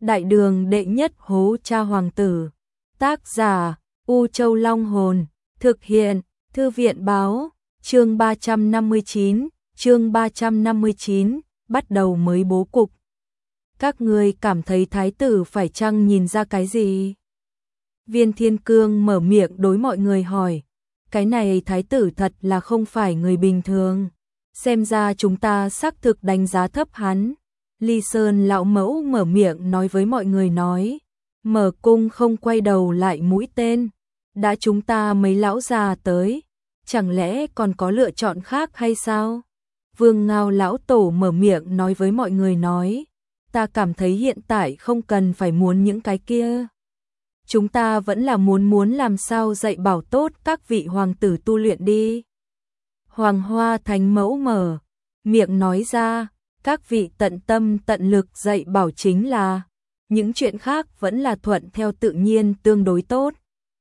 Đại đường đệ nhất hố cha hoàng tử. Tác giả U Châu Long Hồn. Thực hiện Thư viện báo. Chương 359, bắt đầu mới bố cục. Các ngươi cảm thấy thái tử phải chăng nhìn ra cái gì? Viên Thiên Cương mở miệng đối mọi người hỏi. Cái này thái tử thật là không phải người bình thường. Xem ra chúng ta xác thực đánh giá thấp hắn. Ly Sơn lão mẫu mở miệng nói với mọi người nói. Mở cung không quay đầu lại mũi tên. Đã chúng ta mấy lão già tới. Chẳng lẽ còn có lựa chọn khác hay sao? Vương Ngao lão tổ mở miệng nói với mọi người nói. Ta cảm thấy hiện tại không cần phải muốn những cái kia. Chúng ta vẫn là muốn làm sao dạy bảo tốt các vị hoàng tử tu luyện đi. Hoàng Hoa Thánh Mẫu mở miệng nói ra, các vị tận tâm tận lực dạy bảo chính là, những chuyện khác vẫn là thuận theo tự nhiên tương đối tốt.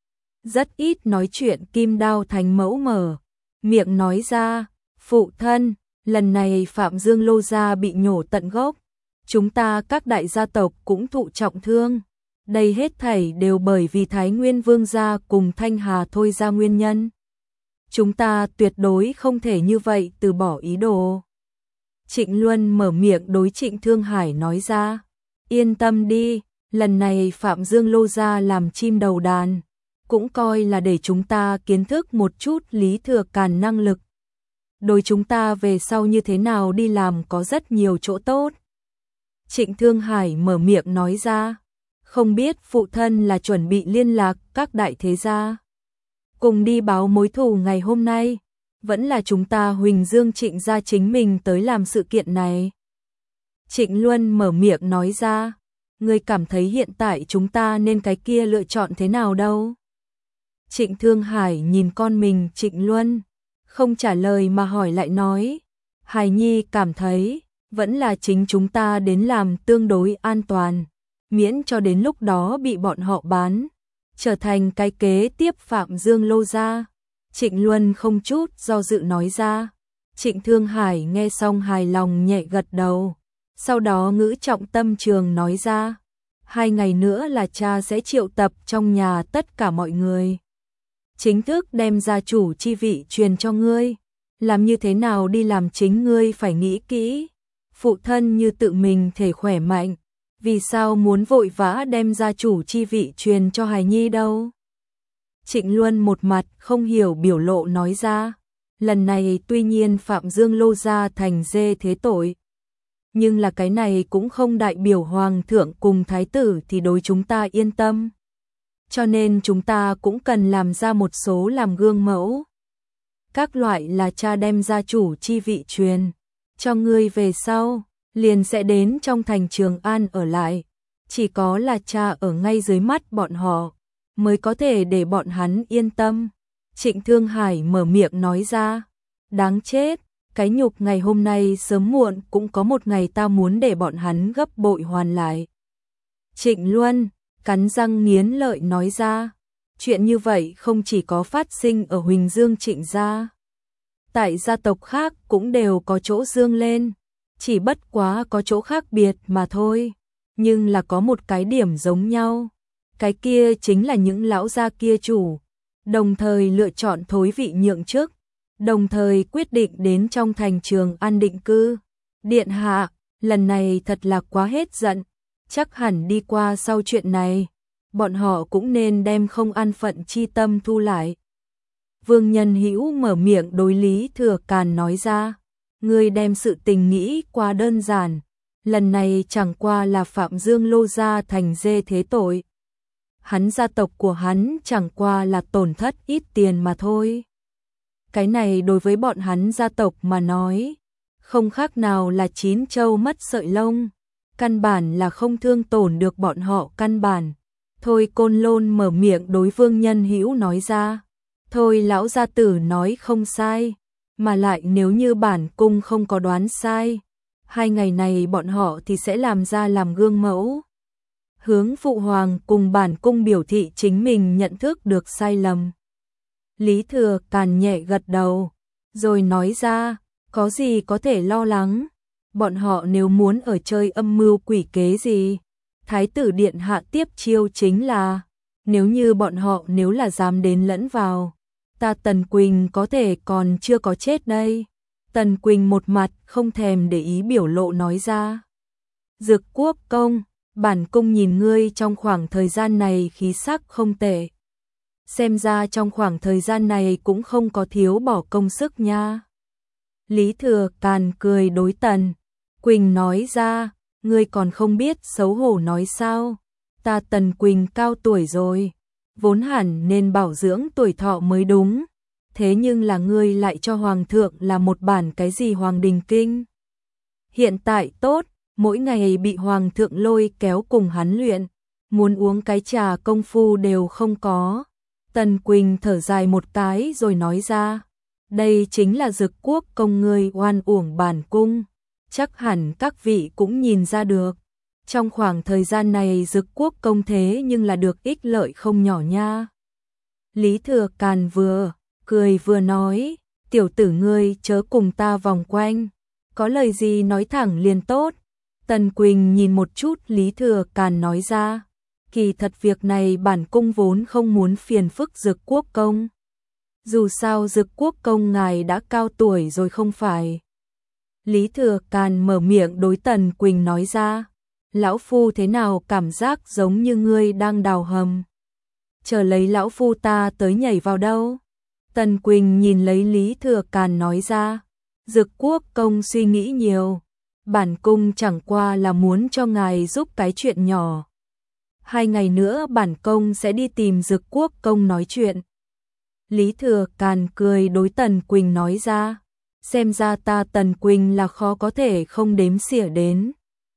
Rất ít nói chuyện Kim Đao Thánh Mẫu mở miệng nói ra, phụ thân, lần này Phạm Dương Lô gia bị nhổ tận gốc, chúng ta các đại gia tộc cũng thụ trọng thương. Đây hết thảy đều bởi vì Thái Nguyên Vương gia cùng Thanh Hà Thôi gia nguyên nhân. Chúng ta tuyệt đối không thể như vậy từ bỏ ý đồ. Trịnh Luân mở miệng đối Trịnh Thương Hải nói ra. Yên tâm đi, lần này Phạm Dương Lô gia làm chim đầu đàn. Cũng coi là để chúng ta kiến thức một chút Lý Thừa Càn năng lực. Đối chúng ta về sau như thế nào đi làm có rất nhiều chỗ tốt. Trịnh Thương Hải mở miệng nói ra. Không biết phụ thân là chuẩn bị liên lạc các đại thế gia cùng đi báo mối thù ngày hôm nay, vẫn là chúng ta Huỳnh Dương Trịnh gia chính mình tới làm sự kiện này. Trịnh Luân mở miệng nói ra, ngươi cảm thấy hiện tại chúng ta nên cái kia lựa chọn thế nào đâu? Trịnh Thương Hải nhìn con mình Trịnh Luân, không trả lời mà hỏi lại nói, Hải Nhi cảm thấy, vẫn là chính chúng ta đến làm tương đối an toàn. Miễn cho đến lúc đó bị bọn họ bán, trở thành cái kế tiếp Phạm Dương Lô gia. Trịnh Luân không chút do dự nói ra. Trịnh Thương Hải nghe xong hài lòng nhẹ gật đầu. Sau đó ngữ trọng tâm trường nói ra. 2 ngày nữa là cha sẽ triệu tập trong nhà tất cả mọi người. Chính thức đem gia chủ chi vị truyền cho ngươi. Làm như thế nào đi làm chính ngươi phải nghĩ kỹ. Phụ thân như tự mình thể khỏe mạnh. Vì sao muốn vội vã đem gia chủ chi vị truyền cho Hải Nhi đâu? Trịnh Luân một mặt không hiểu biểu lộ nói ra. Lần này tuy nhiên Phạm Dương Lô gia thành dê thế tội. Nhưng là cái này cũng không đại biểu Hoàng thượng cùng Thái tử thì đối chúng ta yên tâm. Cho nên chúng ta cũng cần làm ra một số làm gương mẫu. Các loại là cha đem gia chủ chi vị truyền cho ngươi về sau. Liền sẽ đến trong thành Trường An ở lại. Chỉ có là cha ở ngay dưới mắt bọn họ, mới có thể để bọn hắn yên tâm. Trịnh Thương Hải mở miệng nói ra. Đáng chết, cái nhục ngày hôm nay sớm muộn cũng có một ngày ta muốn để bọn hắn gấp bội hoàn lại. Trịnh Luân, cắn răng nghiến lợi nói ra. Chuyện như vậy không chỉ có phát sinh ở Huỳnh Dương Trịnh gia. Tại gia tộc khác cũng đều có chỗ dương lên. Chỉ bất quá có chỗ khác biệt mà thôi, nhưng là có một cái điểm giống nhau. Cái kia chính là những lão gia kia chủ, đồng thời lựa chọn thối vị nhượng chức, đồng thời quyết định đến trong thành Trường An định cư. Điện hạ, lần này thật là quá hết giận, chắc hẳn đi qua sau chuyện này, bọn họ cũng nên đem không an phận chi tâm thu lại. Vương Nhân Hữu mở miệng đối Lý Thừa Càn nói ra. Ngươi đem sự tình nghĩ quá đơn giản, lần này chẳng qua là Phạm Dương Lô gia thành dê thế tội. Hắn gia tộc của hắn chẳng qua là tổn thất ít tiền mà thôi. Cái này đối với bọn hắn gia tộc mà nói, không khác nào là 9 trâu mất sợi lông, căn bản là không thương tổn được bọn họ căn bản. Thôi Côn Lôn mở miệng đối Vương Nhân Hữu nói ra, thôi lão gia tử nói không sai. Mà lại nếu như bản cung không có đoán sai, 2 ngày này bọn họ thì sẽ làm ra làm gương mẫu. Hướng phụ hoàng cùng bản cung biểu thị chính mình nhận thức được sai lầm. Lý Thừa Càn nhẹ gật đầu, rồi nói ra, có gì có thể lo lắng. Bọn họ nếu muốn ở chơi âm mưu quỷ kế gì, Thái tử điện hạ tiếp chiêu chính là, nếu như bọn họ nếu là dám đến lẫn vào, ta Tần Quỳnh có thể còn chưa có chết đây. Tần Quỳnh một mặt không thèm để ý biểu lộ nói ra. Dực Quốc công, bản cung nhìn ngươi trong khoảng thời gian này khí sắc không tệ. Xem ra trong khoảng thời gian này cũng không có thiếu bỏ công sức nha. Lý Thừa Càn cười đối Tần Quỳnh nói ra, ngươi còn không biết xấu hổ nói sao, ta Tần Quỳnh cao tuổi rồi, vốn hẳn nên bảo dưỡng tuổi thọ mới đúng, thế nhưng là ngươi lại cho Hoàng thượng là một bản cái gì Hoàng Đình Kinh. Hiện tại tốt, mỗi ngày bị Hoàng thượng lôi kéo cùng hắn luyện, muốn uống cái trà công phu đều không có. Tần Quỳnh thở dài một cái rồi nói ra, đây chính là Dực Quốc công ngươi oan uổng bản cung, chắc hẳn các vị cũng nhìn ra được. Trong khoảng thời gian này Dực Quốc công thế nhưng là được ích lợi không nhỏ nha. Lý Thừa Càn vừa cười vừa nói, tiểu tử ngươi chớ cùng ta vòng quanh, có lời gì nói thẳng liền tốt. Tần Quỳnh nhìn một chút Lý Thừa Càn nói ra, kỳ thật việc này bản cung vốn không muốn phiền phức Dực Quốc công. Dù sao Dực Quốc công ngài đã cao tuổi rồi không phải. Lý Thừa Càn mở miệng đối Tần Quỳnh nói ra, lão phu thế nào cảm giác giống như ngươi đang đào hầm. Chờ lấy lão phu ta tới nhảy vào đâu. Tần Quỳnh nhìn lấy Lý Thừa Càn nói ra, Dực Quốc công suy nghĩ nhiều, bản cung chẳng qua là muốn cho ngài giúp cái chuyện nhỏ. 2 ngày nữa bản công sẽ đi tìm Dực Quốc công nói chuyện. Lý Thừa Càn cười đối Tần Quỳnh nói ra, xem ra ta Tần Quỳnh là khó có thể không đếm xỉa đến.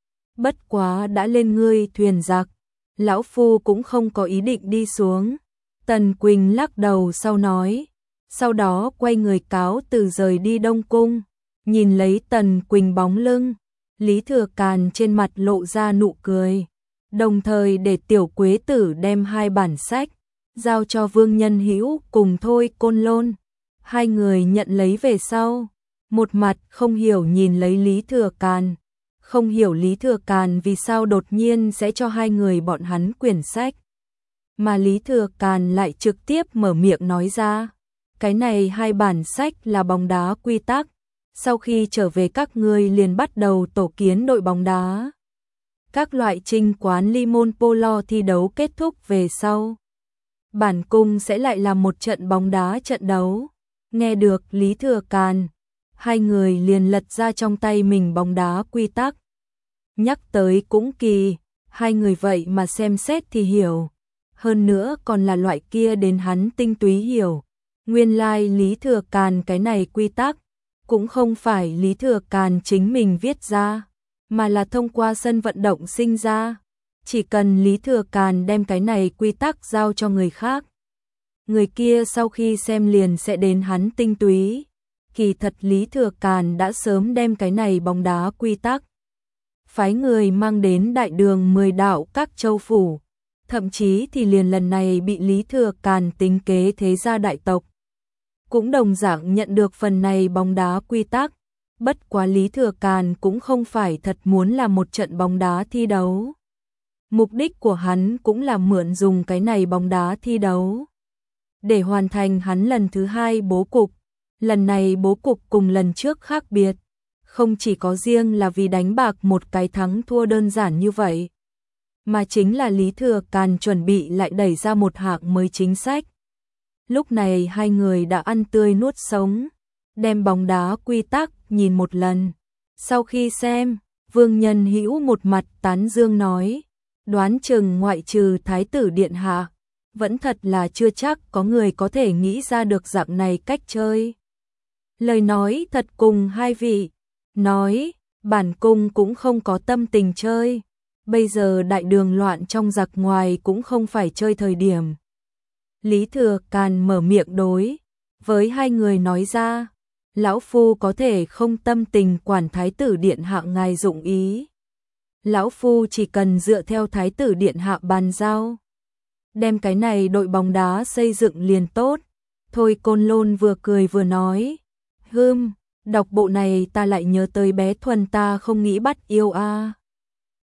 Bất quá đã lên ngươi thuyền giặc, lão phu cũng không có ý định đi xuống. Tần Quỳnh lắc đầu sau nói, sau đó quay người cáo từ rời đi Đông Cung. Nhìn lấy Tần Quỳnh bóng lưng, Lý Thừa Càn trên mặt lộ ra nụ cười, đồng thời để Tiểu Quế Tử đem 2 bản sách giao cho Vương Nhân Hữu cùng Thôi Côn Lôn. 2 người nhận lấy về sau, một mặt không hiểu nhìn lấy Lý Thừa Càn, không hiểu Lý Thừa Càn vì sao đột nhiên sẽ cho 2 người bọn hắn quyển sách. Mà Lý Thừa Càn lại trực tiếp mở miệng nói ra, cái này 2 bản sách là bóng đá quy tắc, sau khi trở về các ngươi liền bắt đầu tổ kiến đội bóng đá. Các loại trinh quán Limon Polo thi đấu kết thúc về sau, bản cung sẽ lại làm một trận bóng đá trận đấu. Nghe được Lý Thừa Càn, 2 người liền lật ra trong tay mình bóng đá quy tắc. Nhắc tới cũng kỳ, 2 người vậy mà xem xét thì hiểu, hơn nữa còn là loại kia đến hắn tinh túy hiểu. Nguyên lai Lý Thừa Càn cái này quy tắc cũng không phải Lý Thừa Càn chính mình viết ra, mà là thông qua sân vận động sinh ra. Chỉ cần Lý Thừa Càn đem cái này quy tắc giao cho người khác, người kia sau khi xem liền sẽ đến hắn tinh túy. Kỳ thật Lý Thừa Càn đã sớm đem cái này bóng đá quy tắc phái người mang đến đại đường 10 đạo các châu phủ, thậm chí thì liền lần này bị Lý Thừa Càn tính kế thế gia đại tộc cũng đồng dạng nhận được phần này bóng đá quy tắc. Bất quá Lý Thừa Càn cũng không phải thật muốn làm một trận bóng đá thi đấu. Mục đích của hắn cũng là mượn dùng cái này bóng đá thi đấu để hoàn thành hắn lần thứ 2 bố cục. Lần này bố cục cùng lần trước khác biệt, không chỉ có riêng là vì đánh bạc một cái thắng thua đơn giản như vậy, mà chính là Lý Thừa Càn chuẩn bị lại đẩy ra một hạng mới chính sách. Lúc này 2 người đã ăn tươi nuốt sống, đem bóng đá quy tắc nhìn một lần. Sau khi xem, Vương Nhân Hữu một mặt tán dương nói, đoán chừng ngoại trừ Thái tử điện hạ, vẫn thật là chưa chắc có người có thể nghĩ ra được dạng này cách chơi. Lời nói thật cùng 2 vị nói, bản cung cũng không có tâm tình chơi, bây giờ đại đường loạn trong giặc ngoài cũng không phải chơi thời điểm. Lý Thừa Càn mở miệng đối với 2 người nói ra, lão phu có thể không tâm tình quản Thái tử điện hạ ngài dụng ý. Lão phu chỉ cần dựa theo Thái tử điện hạ bàn giao, đem cái này đội bóng đá xây dựng liền tốt. Thôi Côn Lôn vừa cười vừa nói, đọc bộ này ta lại nhớ tới bé Thuần ta không nghĩ bắt yêu a.